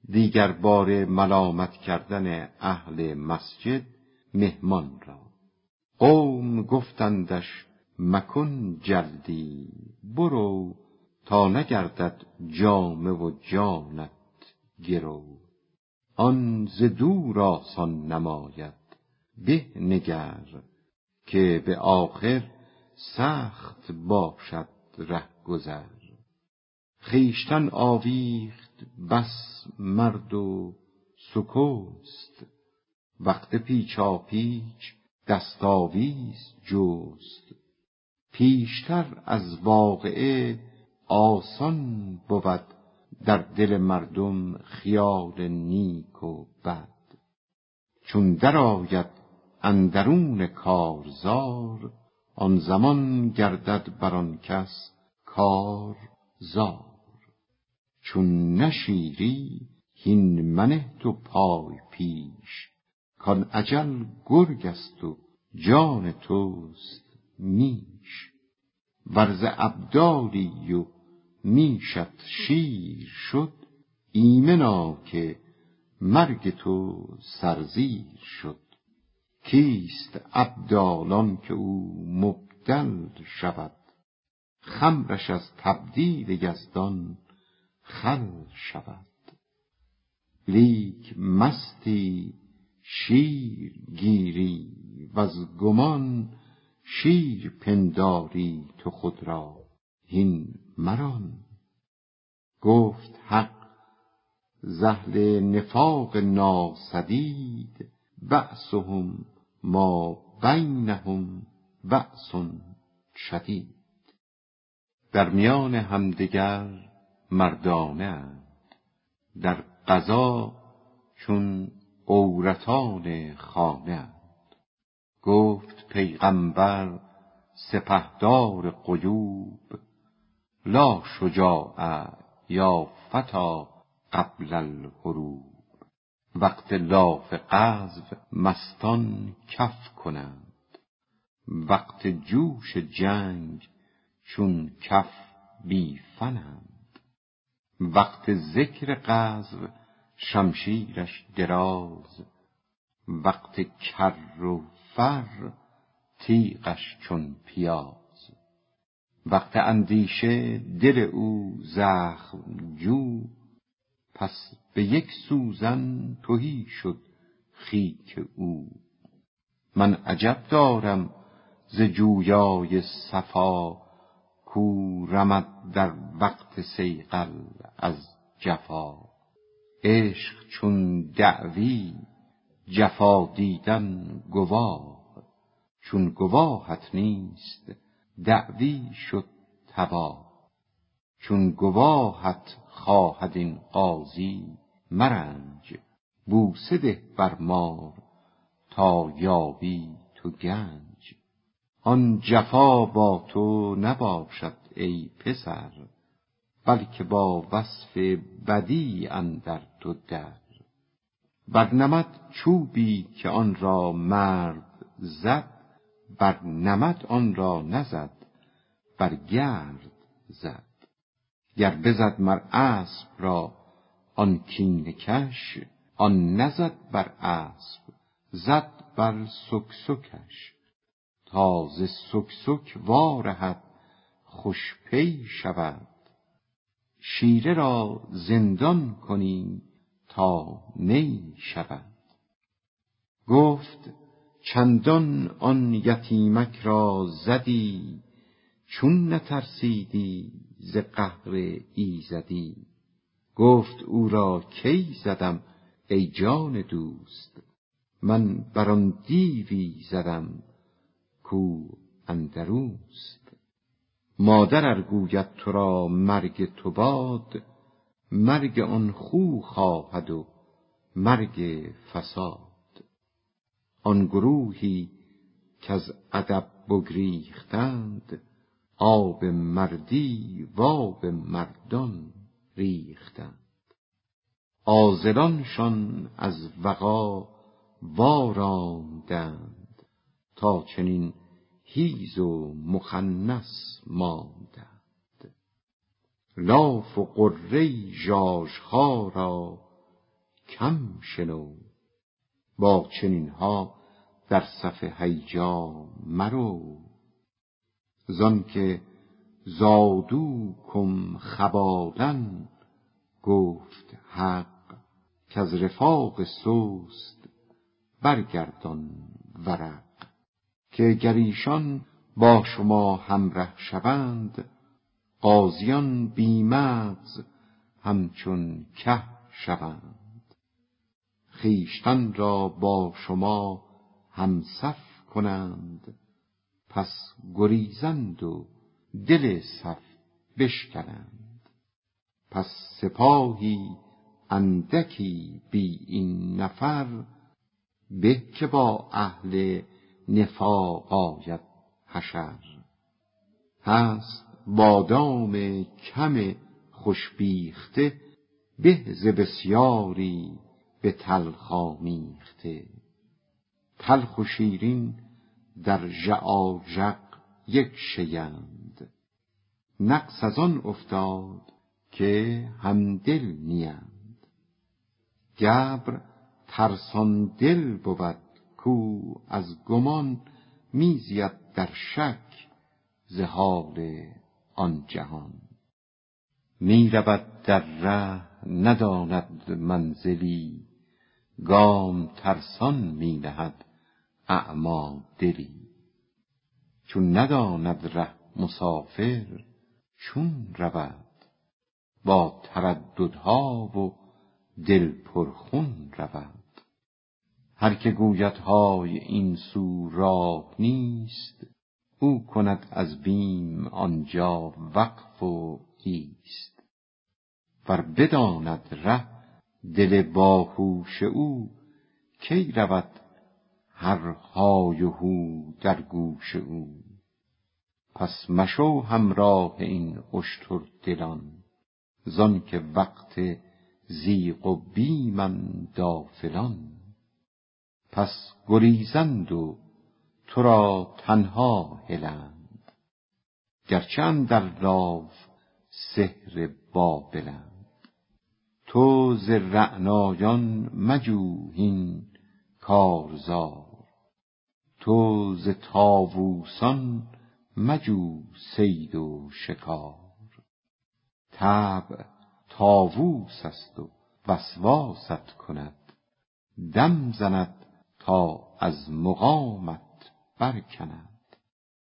دیگر بار ملامت کردن اهل مسجد مهمان را. قوم گفتندش مکن جلدی، برو تا نگردد جامه و جانت گرو. آن ز دور آسان نماید، به نگر که به آخر سخت باشد رهگذر. خویشتن آویخت بس مرد و سکست، وقت پیچاپیچ دست آویز جست. پیشتر از واقعه آسان بود، در دل مردم خیال نیک و بد. چون درآید اندرون کارزار، آن زمان گردد بر آن کس کار زار. چون نشیری هین منه تو پای پیش، کان اجل گرگ است و جان توست میش. ورز ابدالی و میشت شیر شد، ایمنا که مرگ تو سرزیر شد. کیست ابدالان که او مبدل شود، خمرش از تبدیل یزدان خل شود. لیک مستی شیر گیری وز گمان، شیر پنداری تو خود را هین مران. گفت حق ز اهل نفاق ناسدید، بأسهم ما بینهم بأس شدید. در میان همدیگر مردانه اند، در قضا چون عورتان خانه اند. گفت پیغمبر سپهدار غیوب، لا شجاع یا فتی قبل الحروب. وقت لاف غزو مستان کف کنند، وقت جوش جنگ چون کف بی فنند. وقت ذکر غزو شمشیرش دراز، وقت کر و فر تیغش چون پیاز. وقت اندیشه دل او زخم جو، پس به یک سوزن تهی شد خیک او. من عجب دارم ز جویای صفا، کو رمد در وقت صیقل از جفا. عشق چون دعوی جفا دیدن گواه، چون گواهت نیست دعوی شد تباه. چون گواهت خواهد این قاضی مرنج، بوسه ده بر مار تا یابی تو گنج. آن جفا با تو نباشد ای پسر، بلکه با وصف بدی اندر تو در. بر نمد چوبی که آن را مرد زد، بر نمد آن را نزد بر گرد زد. گر بزد مر اسب را آن کینه کش، آن نزد بر اسب زد بر سکسکش. تا ز سکسک وارهد خوش پی شود، شیره را زندان کنی تا نی شود. گفت چندان آن یتیمک را زدی، چون نترسیدی ز قهر ایزدی. گفت او را کی زدم ای جان دوست، من بر آن دیوی زدم کو اندروست. مادر ار گوید تو را مرگ تو باد، مرگ آن خو خواهد و مرگ فساد. آن گروهی کز ادب بگریختند، آب مردی و آب مردان ریختند. عاذلانشان از وغا واراندند، تا چنین حیز و مخنث ماندند. لاف و غره ژاژخا را کم شنو. با چنین ها در صف هیجا مرو. زان که زادوکم خبالا گفت حق، کز رفاق سست برگردان ورق. که گر ایشان با شما همره شوند، غازیان بی مغز همچون که شوند. خویشتن را با شما همصف کنند، پس گریزند و دل صف بشکنند. پس سپاهی اندکی بی این نفر، به که با اهل نفاق آید حشر. هست بادام کم خوشبیخته، به ز بسیاری به تلخ آمیخته. تلخ و شیرین در ژعاژق یک شیند، نقص از آن افتاد که همدل نیند. گبر ترسان دل بود کو از گمان، میزید در شک ز حال آن جهان. می رود در ره نداند منزلی، گام ترسان می نهد اعمی دلی. چون نداند ره مسافر چون رود، با ترددها و دل پرخون رود. هر که گوید های این سو راه نیست، او کند از بیم آنجا وقف و ایست. ور بداند ره دل باهوش او، کی رود هر های و هو در گوش او. پس مشو همراه این اشتر دلان، زان که وقت ضیق و بیمند غافلان. پس گریزند و تو را تنها هلند، گرچه اندر لاف سحر بابلند. تو ز رعنایان مجو هین کارزار، تو ز طاووسان مجو صید و شکار. طبع طاووس است و وسواست کند، دم زند تا از مقامت برکند.